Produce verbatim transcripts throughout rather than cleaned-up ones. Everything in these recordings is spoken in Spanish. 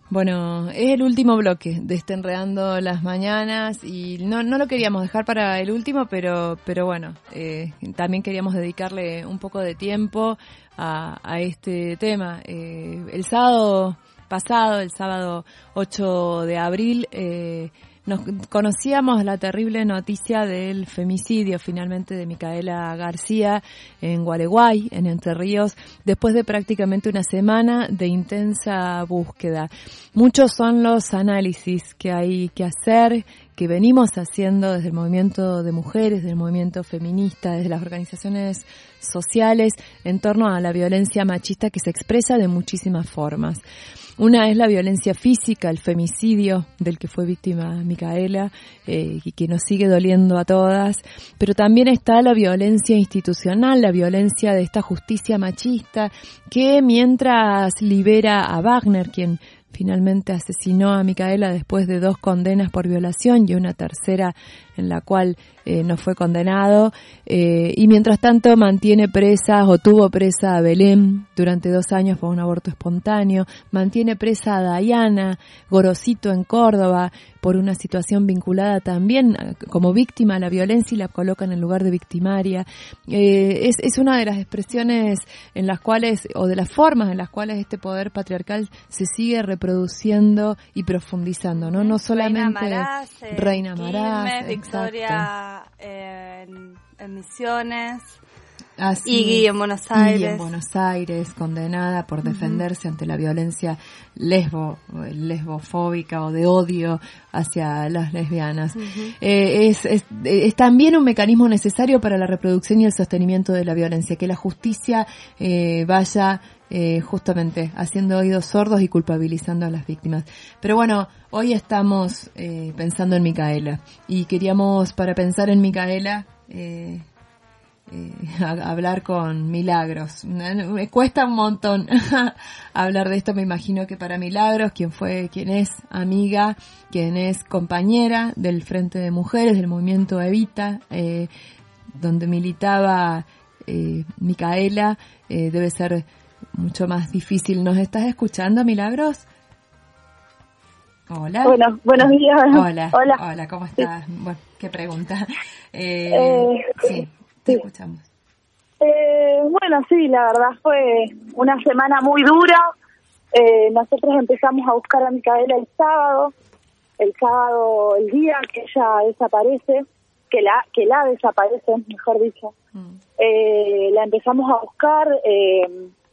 Bueno, es el último bloque de este Enredando las Mañanas y no no lo queríamos dejar para el último, pero pero bueno, eh, también queríamos dedicarle un poco de tiempo a, a este tema. Eh, el sábado pasado, el sábado ocho de abril, eh, nos conocíamos la terrible noticia del femicidio finalmente de Micaela García en Gualeguay, en Entre Ríos, después de prácticamente una semana de intensa búsqueda. Muchos son los análisis que hay que hacer, que venimos haciendo desde el movimiento de mujeres, del movimiento feminista, desde las organizaciones sociales, en torno a la violencia machista que se expresa de muchísimas formas. Una es la violencia física, el femicidio del que fue víctima Micaela, eh, y que nos sigue doliendo a todas, pero también está la violencia institucional, la violencia de esta justicia machista, que mientras libera a Wagner, quien finalmente asesinó a Micaela después de dos condenas por violación y una tercera en la cual eh, no fue condenado, eh, y mientras tanto mantiene presa o tuvo presa a Belén durante dos años por un aborto espontáneo, mantiene presa a Dayana Gorosito en Córdoba por una situación vinculada también como víctima a la violencia y la coloca en el lugar de victimaria. Eh, es, es una de las expresiones en las cuales, o de las formas en las cuales este poder patriarcal se sigue reproduciendo y profundizando, ¿no? No solamente Reina Maraz, eh, Reina Maraz, Quilmes, Victoria eh, en, en Misiones. Así, y en Buenos Aires. Y en Buenos Aires, condenada por defenderse uh-huh. ante la violencia lesbo, lesbofóbica o de odio hacia las lesbianas. Uh-huh. Eh, es, es, es también un mecanismo necesario para la reproducción y el sostenimiento de la violencia, que la justicia eh, vaya eh, justamente haciendo oídos sordos y culpabilizando a las víctimas. Pero bueno, hoy estamos eh, pensando en Micaela y queríamos, para pensar en Micaela, eh, Eh, a, hablar con Milagros. Me cuesta un montón hablar de esto. Me imagino que para Milagros, quien fue, quien es amiga, quien es compañera del Frente de Mujeres, del movimiento Evita, eh, donde militaba eh, Micaela, eh, debe ser mucho más difícil. ¿Nos estás escuchando, Milagros? Hola. Bueno, buenos días. Hola. Hola. Hola, ¿cómo estás? Sí. Bueno, qué pregunta. Eh, eh, sí. Te escuchamos. Eh, bueno, sí, la verdad fue una semana muy dura. Eh, nosotros empezamos a buscar a Micaela el sábado, el sábado, el día que ella desaparece, que la que la desaparece, mejor dicho. Mm. Eh, la empezamos a buscar, eh,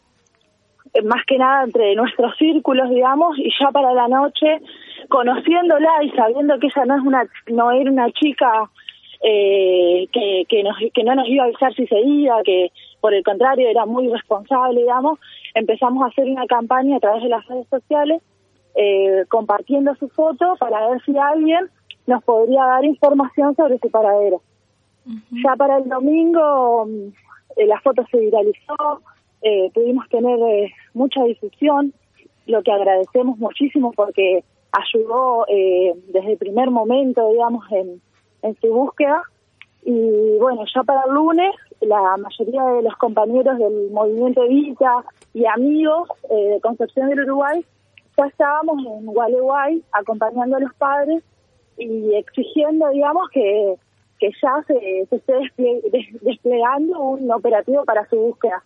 más que nada entre nuestros círculos, digamos, y ya para la noche, conociéndola y sabiendo que ella no es una, no era una chica Eh, que que, nos, que no nos iba a avisar si se iba, que por el contrario era muy responsable, digamos, empezamos a hacer una campaña a través de las redes sociales, eh, compartiendo su foto para ver si alguien nos podría dar información sobre su paradero. Uh-huh. Ya para el domingo eh, la foto se viralizó, eh, pudimos tener eh, mucha difusión, lo que agradecemos muchísimo porque ayudó eh, desde el primer momento, digamos, en en su búsqueda. Y bueno, ya para el lunes la mayoría de los compañeros del movimiento Evita y amigos eh, de Concepción del Uruguay ya estábamos en Gualeguay acompañando a los padres y exigiendo, digamos, que que ya se, se esté desple- des- desplegando un operativo para su búsqueda.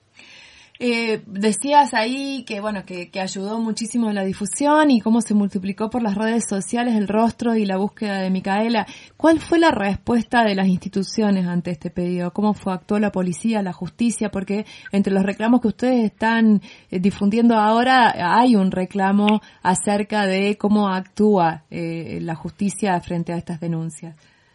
Eh, decías ahí que bueno que, que ayudó muchísimo la difusión y cómo se multiplicó por las redes sociales el rostro y la búsqueda de Micaela. ¿Cuál fue la respuesta de las instituciones ante este pedido? ¿Cómo fue actuó la policía, la justicia? Porque entre los reclamos que ustedes están eh, difundiendo ahora hay un reclamo acerca de cómo actúa eh, la justicia frente a estas denuncias.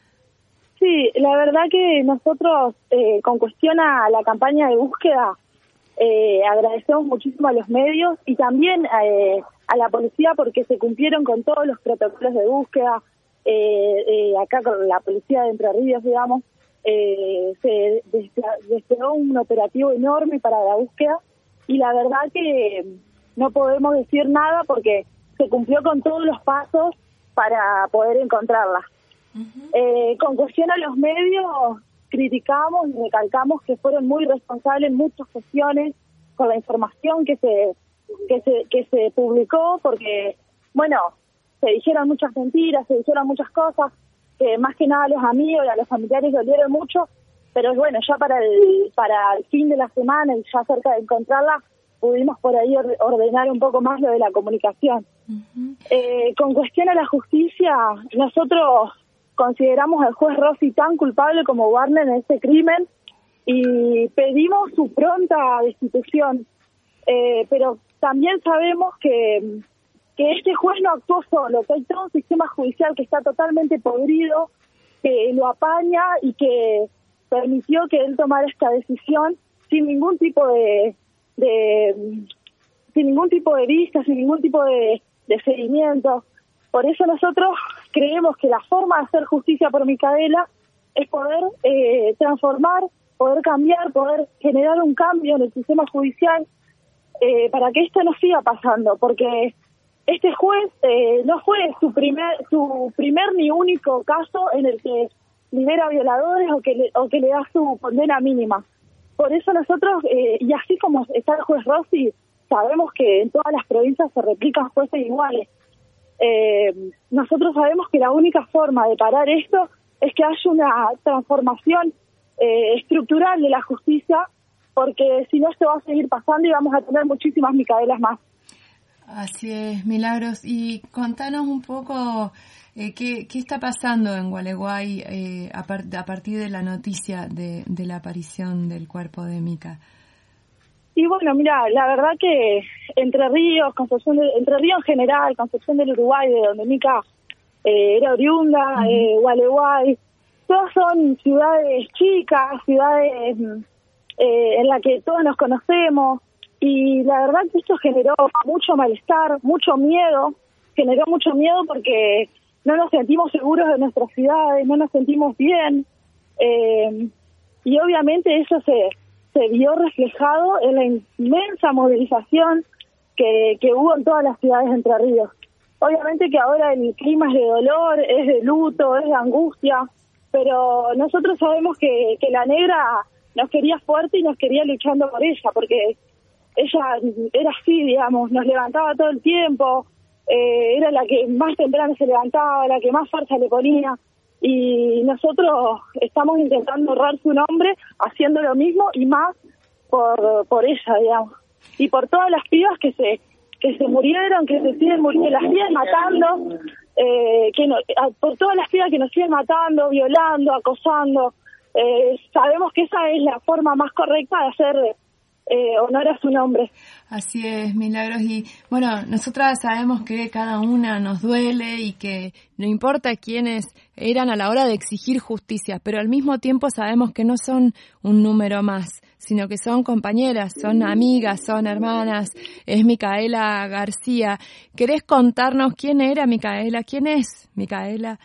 Sí, la verdad que nosotros eh, con cuestión a la campaña de búsqueda Eh, agradecemos muchísimo a los medios y también eh, a la policía porque se cumplieron con todos los protocolos de búsqueda. Eh, eh, acá con la policía de Entre Ríos, digamos, eh, se desplegó un operativo enorme para la búsqueda y la verdad que no podemos decir nada porque se cumplió con todos los pasos para poder encontrarla. Uh-huh. Eh, con cuestión a los medios, criticamos y recalcamos que fueron muy responsables en muchas cuestiones con la información que se que se, que se publicó, porque, bueno, se dijeron muchas mentiras, se dijeron muchas cosas, que más que nada a los amigos y a los familiares dolieron mucho, pero bueno, ya para el, para el fin de la semana y ya cerca de encontrarla, pudimos por ahí ordenar un poco más lo de la comunicación. Uh-huh. Eh, con cuestión a la justicia, nosotros consideramos al juez Rossi tan culpable como Warner en este crimen y pedimos su pronta destitución. Eh, pero también sabemos que, que este juez no actuó solo, que hay todo un sistema judicial que está totalmente podrido, que lo apaña y que permitió que él tomara esta decisión sin ningún tipo de, de sin ningún tipo de vista, sin ningún tipo de, de seguimiento. Por eso nosotros creemos que la forma de hacer justicia por Micaela es poder eh, transformar, poder cambiar, poder generar un cambio en el sistema judicial eh, para que esto no siga pasando, porque este juez eh, no fue su primer su primer ni único caso en el que libera violadores o que le, o que le da su condena mínima. Por eso nosotros, eh, y así como está el juez Rossi, sabemos que en todas las provincias se replican jueces iguales. Eh, nosotros sabemos que la única forma de parar esto es que haya una transformación eh, estructural de la justicia, porque si no esto va a seguir pasando y vamos a tener muchísimas Micaelas más. Así es, Milagros. Y contanos un poco eh, qué, qué está pasando en Gualeguay eh, a, par- a partir de la noticia de, de la aparición del cuerpo de Mica. Y bueno, mira, la verdad que Entre Ríos, Concepción de, Entre Ríos en general, Concepción del Uruguay, de donde Mica eh, era oriunda, uh-huh. eh, Gualeguay, todas son ciudades chicas, ciudades eh, en las que todos nos conocemos, y la verdad que esto generó mucho malestar, mucho miedo, generó mucho miedo porque no nos sentimos seguros de nuestras ciudades, no nos sentimos bien, eh, y obviamente eso se... se vio reflejado en la inmensa movilización que, que hubo en todas las ciudades de Entre Ríos. Obviamente que ahora el clima es de dolor, es de luto, es de angustia, pero nosotros sabemos que, que la negra nos quería fuerte y nos quería luchando por ella, porque ella era así, digamos, nos levantaba todo el tiempo, eh, era la que más temprano se levantaba, la que más fuerza le ponía. Y nosotros estamos intentando honrar su nombre haciendo lo mismo y más por por ella, digamos, y por todas las pibas que se que se murieron, que se siguen muriendo, que las siguen matando, eh, que no, por todas las pibas que nos siguen matando, violando, acosando. Eh, sabemos que esa es la forma más correcta de hacer eh, honor a su nombre. Así es, Milagros. Y bueno, nosotras sabemos que cada una nos duele y que no importa quiénes eran a la hora de exigir justicia, pero al mismo tiempo sabemos que no son un número más, sino que son compañeras, son amigas, son hermanas. Es Micaela García. ¿Querés contarnos quién era Micaela? ¿Quién es Micaela?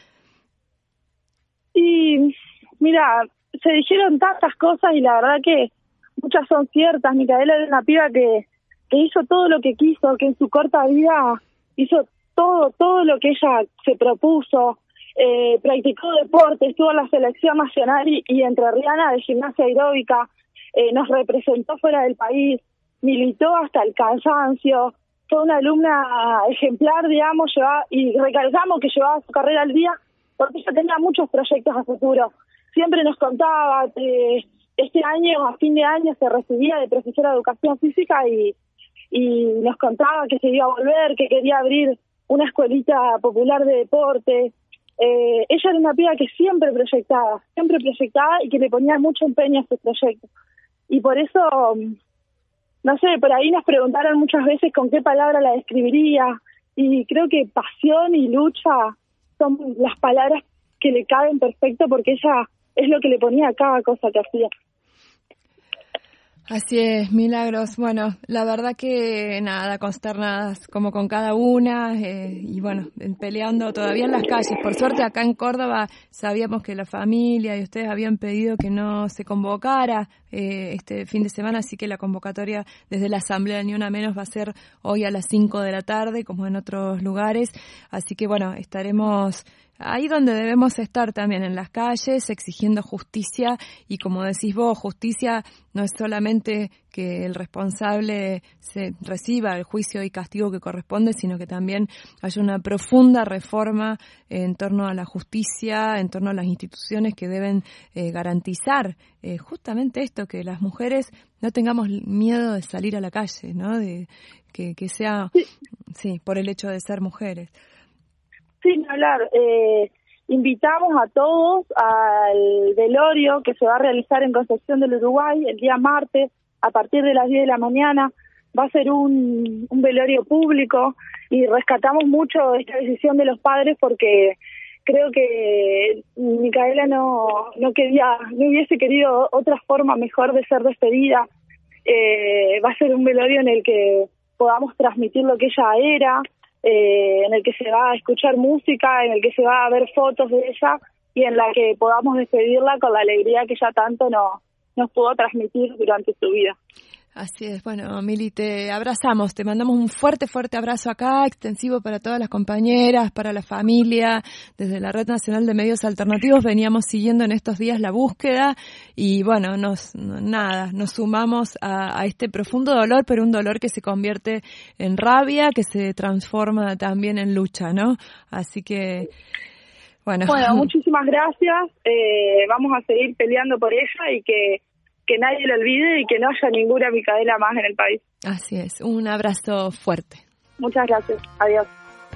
Y mira, se dijeron tantas cosas y la verdad que muchas son ciertas. Micaela era una piba que que hizo todo lo que quiso, que en su corta vida hizo todo, todo lo que ella se propuso, eh, practicó deporte, estuvo en la selección nacional y, y entrerriana de gimnasia aeróbica, eh, nos representó fuera del país, militó hasta el cansancio, fue una alumna ejemplar, digamos, llevaba, y recalcamos que llevaba su carrera al día, porque ella tenía muchos proyectos a futuro. Siempre nos contaba, eh, este año, a fin de año, se recibía de profesora de educación física y y nos contaba que se iba a volver, que quería abrir una escuelita popular de deporte. Eh, ella era una piba que siempre proyectaba, siempre proyectaba y que le ponía mucho empeño a sus proyectos. Y por eso, no sé, por ahí nos preguntaron muchas veces con qué palabra la describiría, y creo que pasión y lucha son las palabras que le caben perfecto, porque ella es lo que le ponía a cada cosa que hacía. Así es, Milagros. Bueno, la verdad que nada, consternadas como con cada una eh, y bueno, peleando todavía en las calles. Por suerte acá en Córdoba sabíamos que la familia y ustedes habían pedido que no se convocara eh, este fin de semana, así que la convocatoria desde la Asamblea Ni Una Menos va a ser hoy a las cinco de la tarde, como en otros lugares. Así que bueno, estaremos ahí donde debemos estar también, en las calles, exigiendo justicia, y como decís vos, justicia no es solamente que el responsable se reciba el juicio y castigo que corresponde, sino que también haya una profunda reforma en torno a la justicia, en torno a las instituciones que deben eh, garantizar eh, justamente esto, que las mujeres no tengamos miedo de salir a la calle, ¿no? De, que, que sea, sí. sí, por el hecho de ser mujeres. Sin hablar, eh, invitamos a todos al velorio que se va a realizar en Concepción del Uruguay el día martes a partir de las diez de la mañana. Va a ser un, un velorio público y rescatamos mucho esta decisión de los padres porque creo que Micaela no no quería, no hubiese querido otra forma mejor de ser despedida. Eh, va a ser un velorio en el que podamos transmitir lo que ella era, Eh, en el que se va a escuchar música, en el que se va a ver fotos de ella y en la que podamos despedirla con la alegría que ella tanto nos, nos pudo transmitir durante su vida. Así es. Bueno, Mili, te abrazamos, te mandamos un fuerte, fuerte abrazo acá, extensivo para todas las compañeras, para la familia. Desde la Red Nacional de Medios Alternativos veníamos siguiendo en estos días la búsqueda y bueno, nos nada, nos sumamos a, a este profundo dolor, pero un dolor que se convierte en rabia, que se transforma también en lucha, ¿no? Así que, bueno. Bueno, muchísimas gracias. Eh, vamos a seguir peleando por ella y que que nadie lo olvide y que no haya ninguna Micaela más en el país. Así es, un abrazo fuerte. Muchas gracias, adiós.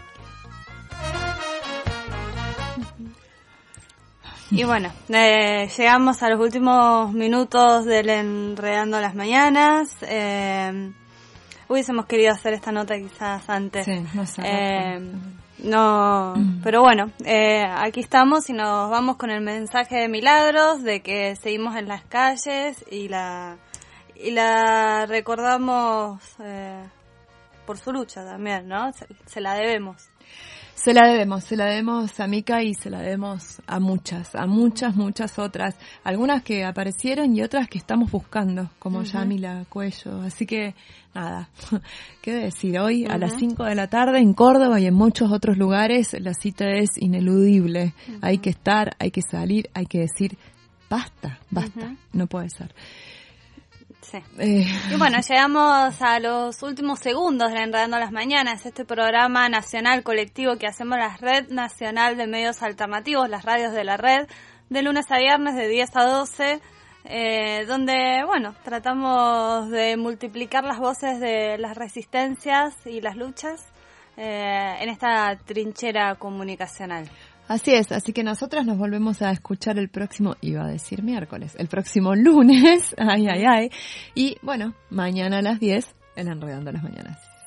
Y bueno, eh, llegamos a los últimos minutos del Enredando las Mañanas. Eh, hubiésemos querido hacer esta nota quizás antes. Sí, no sé. Eh, No, mm. pero bueno, eh, aquí estamos y nos vamos con el mensaje de Milagros de que seguimos en las calles y la y la recordamos eh, por su lucha también, ¿no? Se, se la debemos. Se la debemos, se la debemos a Mica y se la debemos a muchas, a muchas, muchas otras. Algunas que aparecieron y otras que estamos buscando, como uh-huh. Yamila Cuello. Así que, nada, qué decir, hoy uh-huh. a las cinco de la tarde en Córdoba y en muchos otros lugares la cita es ineludible. Uh-huh. Hay que estar, hay que salir, hay que decir, basta, basta, uh-huh. no puede ser. Sí. Eh. Y bueno, llegamos a los últimos segundos de Enredando las Mañanas, este programa nacional colectivo que hacemos la Red Nacional de Medios Alternativos, las radios de la red, de lunes a viernes de diez a doce, eh, donde, bueno, tratamos de multiplicar las voces de las resistencias y las luchas eh, en esta trinchera comunicacional. Así es, así que nosotras nos volvemos a escuchar el próximo, iba a decir miércoles, el próximo lunes, ay, ay, ay, y bueno, mañana a las diez, en Enredando las Mañanas.